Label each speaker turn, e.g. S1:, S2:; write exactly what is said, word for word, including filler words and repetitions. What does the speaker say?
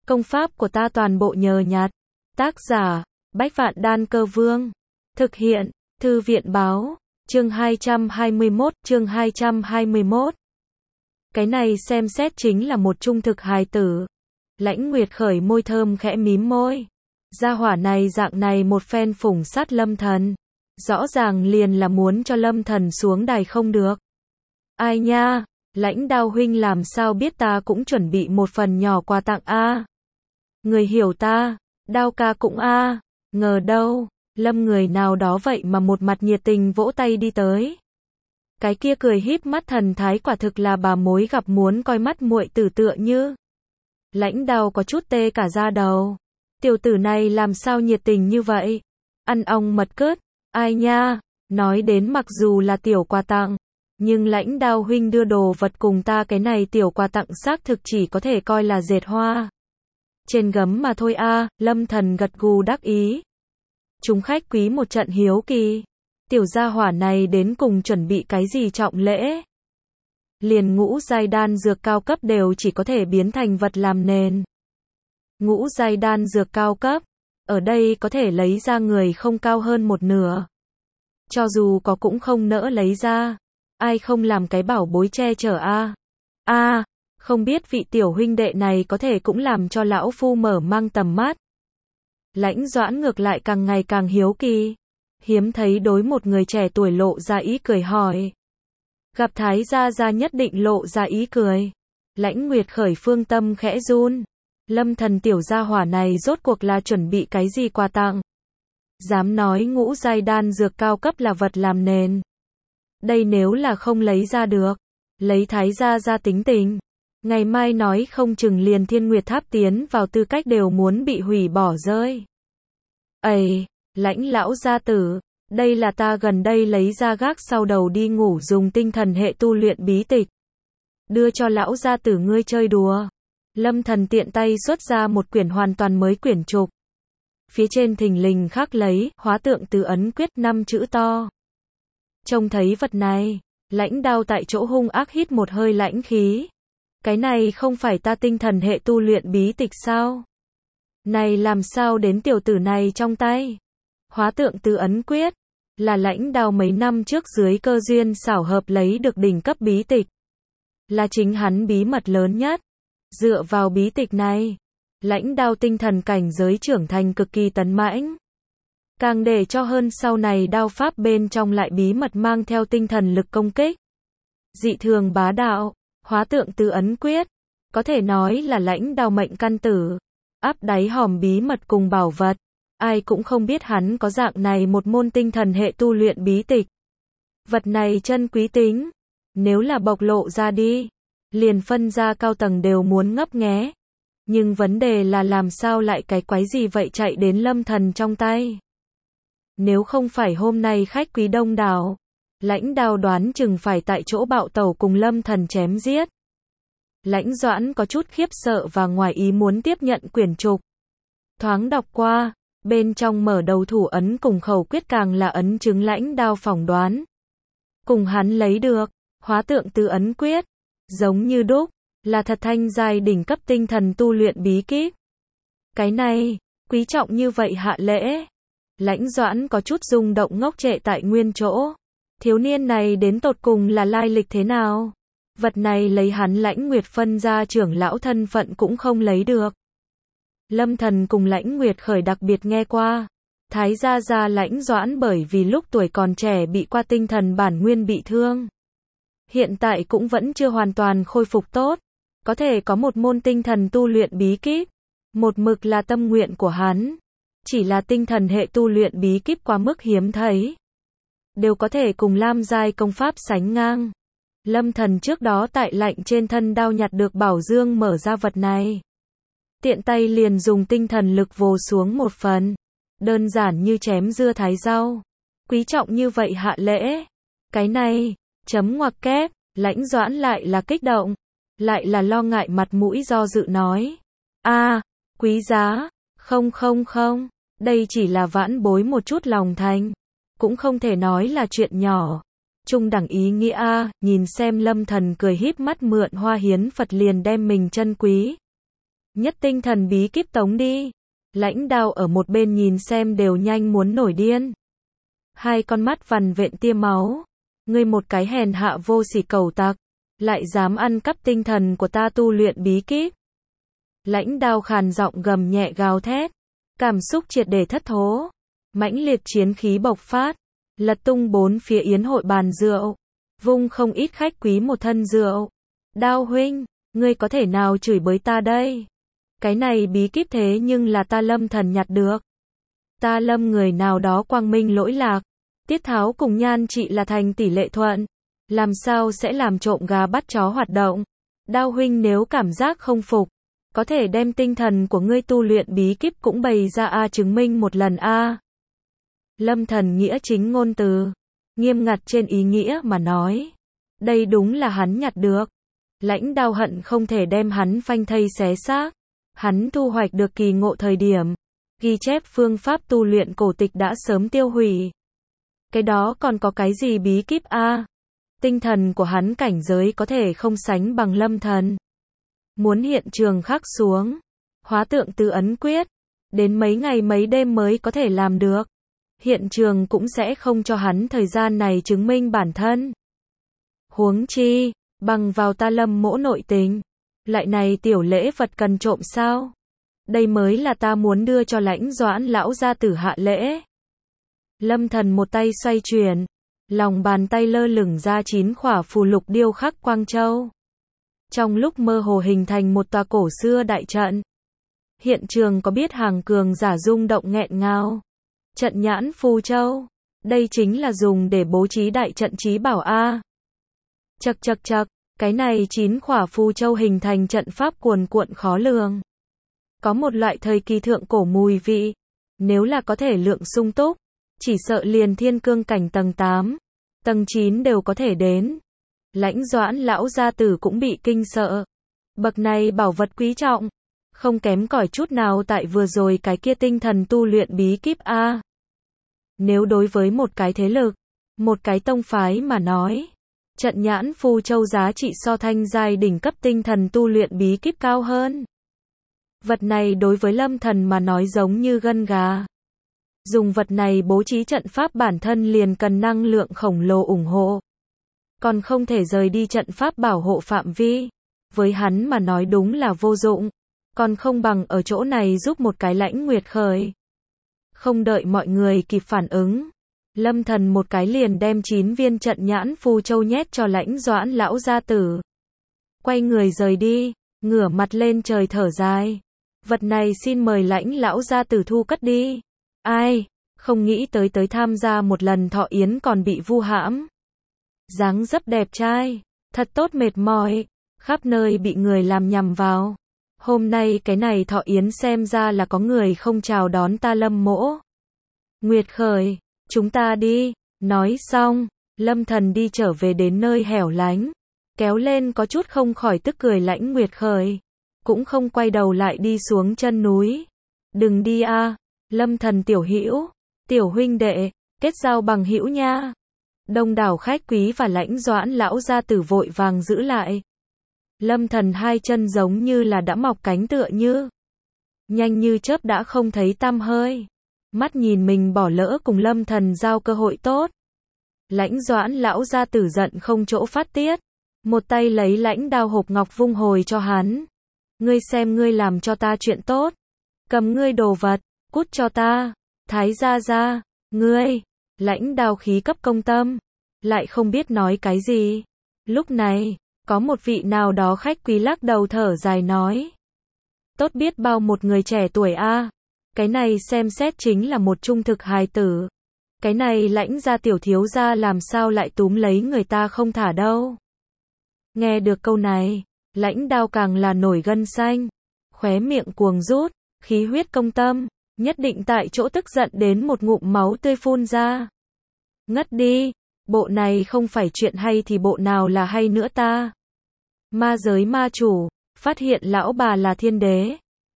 S1: Công pháp của ta toàn bộ nhờ nhặt. Tác giả, Bách Vạn Đan Cơ Vương. Thực hiện, Thư viện Báo. Chương hai trăm hai mươi mốt, chương hai trăm hai mươi mốt. Cái này xem xét chính là một trung thực hài tử. Lãnh Nguyệt khởi môi thơm khẽ mím môi. Gia hỏa này dạng này một phen phủng sát Lâm Thần. Rõ ràng liền là muốn cho Lâm Thần xuống đài không được. Ai nha, Lãnh Đao huynh làm sao biết ta cũng chuẩn bị một phần nhỏ quà tặng a. Người hiểu ta, Đao ca cũng a. Ngờ đâu, Lâm người nào đó vậy mà một mặt nhiệt tình vỗ tay đi tới. Cái kia cười híp mắt thần thái quả thực là bà mối gặp muốn coi mắt muội tử tựa như. Lãnh Đao có chút tê cả da đầu. Tiểu tử này làm sao nhiệt tình như vậy? Ăn ong mật cứt, ai nha, nói đến mặc dù là tiểu quà tặng, nhưng Lãnh Đao huynh đưa đồ vật cùng ta cái này tiểu quà tặng xác thực chỉ có thể coi là dệt hoa trên gấm mà thôi a. Lâm Thần gật gù đắc ý. Chúng khách quý một trận hiếu kỳ, tiểu gia hỏa này đến cùng chuẩn bị cái gì trọng lễ? Liền ngũ giai đan dược cao cấp đều chỉ có thể biến thành vật làm nền. Ngũ giai đan dược cao cấp, ở đây có thể lấy ra người không cao hơn một nửa. Cho dù có cũng không nỡ lấy ra. Ai không làm cái bảo bối che chở a? A, không biết vị tiểu huynh đệ này có thể cũng làm cho lão phu mở mang tầm mắt. Lãnh Doãn ngược lại càng ngày càng hiếu kỳ. Hiếm thấy đối một người trẻ tuổi lộ ra ý cười hỏi. Gặp Thái gia gia nhất định lộ ra ý cười. Lãnh Nguyệt khởi phương tâm khẽ run. Lâm Thần tiểu gia hỏa này rốt cuộc là chuẩn bị cái gì quà tặng? Dám nói ngũ giai đan dược cao cấp là vật làm nền. Đây nếu là không lấy ra được, lấy Thái gia gia tính tình, ngày mai nói không chừng liền Thiên Nguyệt Tháp tiến vào tư cách đều muốn bị hủy bỏ rơi. Ây, Lãnh lão gia tử, đây là ta gần đây lấy ra gác sau đầu đi ngủ dùng tinh thần hệ tu luyện bí tịch. Đưa cho lão gia tử ngươi chơi đùa. Lâm Thần tiện tay xuất ra một quyển hoàn toàn mới quyển trục. Phía trên thình lình khắc lấy, hóa tượng tứ ấn quyết năm chữ to. Trông thấy vật này, Lãnh Đao tại chỗ hung ác hít một hơi lãnh khí. Cái này không phải ta tinh thần hệ tu luyện bí tịch sao? Này làm sao đến tiểu tử này trong tay? Hóa tượng tứ ấn quyết, là Lãnh Đao mấy năm trước dưới cơ duyên xảo hợp lấy được đỉnh cấp bí tịch. Là chính hắn bí mật lớn nhất. Dựa vào bí tịch này, Lãnh Đao tinh thần cảnh giới trưởng thành cực kỳ tấn mãnh. Càng để cho hơn sau này đao pháp bên trong lại bí mật mang theo tinh thần lực công kích. Dị thường bá đạo, hóa tượng tứ ấn quyết, có thể nói là Lãnh Đao mệnh căn tử, áp đáy hòm bí mật cùng bảo vật. Ai cũng không biết hắn có dạng này một môn tinh thần hệ tu luyện bí tịch. Vật này chân quý tính, nếu là bộc lộ ra đi, liền phân ra cao tầng đều muốn ngấp nghé. Nhưng vấn đề là làm sao lại cái quái gì vậy chạy đến Lâm Thần trong tay. Nếu không phải hôm nay khách quý đông đảo, Lãnh Đao đoán chừng phải tại chỗ bạo tẩu cùng Lâm Thần chém giết. Lãnh Doãn có chút khiếp sợ và ngoài ý muốn tiếp nhận quyển trục. Thoáng đọc qua, bên trong mở đầu thủ ấn cùng khẩu quyết càng là ấn chứng Lãnh Đao phỏng đoán. Cùng hắn lấy được, hóa tượng tứ ấn quyết, giống như đúc, là thật thanh giai đỉnh cấp tinh thần tu luyện bí kíp. Cái này, quý trọng như vậy hạ lễ. Lãnh Doãn có chút rung động ngốc trệ tại nguyên chỗ. Thiếu niên này đến tột cùng là lai lịch thế nào? Vật này lấy hắn Lãnh Nguyệt phân ra trưởng lão thân phận cũng không lấy được. Lâm Thần cùng Lãnh Nguyệt khởi đặc biệt nghe qua. Thái gia gia Lãnh Doãn bởi vì lúc tuổi còn trẻ bị qua tinh thần bản nguyên bị thương. Hiện tại cũng vẫn chưa hoàn toàn khôi phục tốt. Có thể có một môn tinh thần tu luyện bí kíp. Một mực là tâm nguyện của hắn. Chỉ là tinh thần hệ tu luyện bí kíp quá mức hiếm thấy. Đều có thể cùng lam giai công pháp sánh ngang. Lâm Thần trước đó tại lạnh trên thân đao nhặt được bảo dương mở ra vật này. Tiện tay liền dùng tinh thần lực vồ xuống một phần. Đơn giản như chém dưa thái rau. Quý trọng như vậy hạ lễ. Cái này, chấm ngoặc kép, Lãnh Doãn lại là kích động. Lại là lo ngại mặt mũi do dự nói. A, quý giá, không không không, đây chỉ là vãn bối một chút lòng thành. Cũng không thể nói là chuyện nhỏ. Trung đẳng ý nghĩa a, nhìn xem Lâm Thần cười híp mắt mượn hoa hiến Phật liền đem mình chân quý. Nhất tinh thần bí kíp tống đi. Lãnh Đao ở một bên nhìn xem đều nhanh muốn nổi điên. Hai con mắt vằn vện tia máu. Ngươi một cái hèn hạ vô sỉ cẩu tặc, lại dám ăn cắp tinh thần của ta tu luyện bí kíp. Lãnh Đao khàn giọng gầm nhẹ gào thét, cảm xúc triệt để thất thố, mãnh liệt chiến khí bộc phát, lật tung bốn phía yến hội bàn rượu, vung không ít khách quý một thân rượu. Đao huynh, ngươi có thể nào chửi bới ta đây? Cái này bí kíp thế nhưng là ta Lâm Thần nhặt được. Ta Lâm người nào đó quang minh lỗi lạc, Tiết Tháo cùng Nhan Trị là thành tỷ lệ thuận, làm sao sẽ làm trộm gà bắt chó hoạt động? Đao huynh nếu cảm giác không phục, có thể đem tinh thần của ngươi tu luyện bí kíp cũng bày ra a chứng minh một lần a. Lâm Thần nghĩa chính ngôn từ, nghiêm ngặt trên ý nghĩa mà nói. Đây đúng là hắn nhặt được. Lãnh Đao hận không thể đem hắn phanh thây xé xác. Hắn thu hoạch được kỳ ngộ thời điểm, ghi chép phương pháp tu luyện cổ tịch đã sớm tiêu hủy. Cái đó còn có cái gì bí kíp a? Tinh thần của hắn cảnh giới có thể không sánh bằng Lâm Thần. Muốn hiện trường khắc xuống, hóa tượng từ ấn quyết, đến mấy ngày mấy đêm mới có thể làm được. Hiện trường cũng sẽ không cho hắn thời gian này chứng minh bản thân. Huống chi, bằng vào ta Lâm mỗ nội tình, lại này tiểu lễ vật cần trộm sao? Đây mới là ta muốn đưa cho Lãnh Doãn lão gia tử hạ lễ. Lâm Thần một tay xoay chuyển, lòng bàn tay lơ lửng ra chín khỏa phù lục điêu khắc quang châu. Trong lúc mơ hồ hình thành một tòa cổ xưa đại trận. Hiện trường có biết hàng cường giả rung động nghẹn ngào. Trận nhãn phù châu, đây chính là dùng để bố trí đại trận trí bảo a. Chậc chậc chậc, cái này chín khỏa phù châu hình thành trận pháp cuồn cuộn khó lường. Có một loại thời kỳ thượng cổ mùi vị, nếu là có thể lượng sung túc, chỉ sợ liền thiên cương cảnh tầng tám, tầng chín đều có thể đến. Lãnh Doãn lão gia tử cũng bị kinh sợ. Bậc này bảo vật quý trọng, không kém cỏi chút nào tại vừa rồi cái kia tinh thần tu luyện bí kíp a. Nếu đối với một cái thế lực, một cái tông phái mà nói, trận nhãn phù châu giá trị so thanh giai đỉnh cấp tinh thần tu luyện bí kíp cao hơn. Vật này đối với Lâm Thần mà nói giống như gân gà. Dùng vật này bố trí trận pháp bản thân liền cần năng lượng khổng lồ ủng hộ. Còn không thể rời đi trận pháp bảo hộ phạm vi. Với hắn mà nói đúng là vô dụng. Còn không bằng ở chỗ này giúp một cái Lãnh Nguyệt khởi. Không đợi mọi người kịp phản ứng, Lâm Thần một cái liền đem chín viên trận nhãn phù châu nhét cho Lãnh Doãn lão gia tử. Quay người rời đi, ngửa mặt lên trời thở dài. Vật này xin mời Lãnh lão gia tử thu cất đi. Ai, không nghĩ tới tới tham gia một lần thọ yến còn bị vu hãm. Dáng dấp đẹp trai, thật tốt mệt mỏi, khắp nơi bị người làm nhầm vào. Hôm nay cái này thọ yến xem ra là có người không chào đón ta Lâm mỗ. Nguyệt khởi, chúng ta đi. Nói xong, Lâm Thần đi trở về đến nơi hẻo lánh, kéo lên có chút không khỏi tức cười Lãnh Nguyệt khởi, cũng không quay đầu lại đi xuống chân núi. Đừng đi a, Lâm Thần tiểu hữu, tiểu huynh đệ, kết giao bằng hữu nha. Đông đảo khách quý và Lãnh Doãn lão gia tử vội vàng giữ lại. Lâm Thần hai chân giống như là đã mọc cánh tựa như. Nhanh như chớp đã không thấy tăm hơi. Mắt nhìn mình bỏ lỡ cùng Lâm Thần giao cơ hội tốt. Lãnh Doãn lão gia tử giận không chỗ phát tiết. Một tay lấy lãnh đao hộp ngọc vung hồi cho hắn. Ngươi xem ngươi làm cho ta chuyện tốt. Cầm ngươi đồ vật, cút cho ta. Thái gia gia, ngươi. Lãnh đao khí cấp công tâm. Lại không biết nói cái gì. Lúc này, có một vị nào đó khách quý lắc đầu thở dài nói. Tốt biết bao một người trẻ tuổi a. Cái này xem xét chính là một trung thực hài tử. Cái này Lãnh gia tiểu thiếu gia làm sao lại túm lấy người ta không thả đâu. Nghe được câu này, Lãnh đao càng là nổi gân xanh. Khóe miệng cuồng rút, khí huyết công tâm, nhất định tại chỗ tức giận đến một ngụm máu tươi phun ra. Ngất đi, bộ này không phải chuyện hay thì bộ nào là hay nữa ta. Ma giới ma chủ, phát hiện lão bà là thiên đế.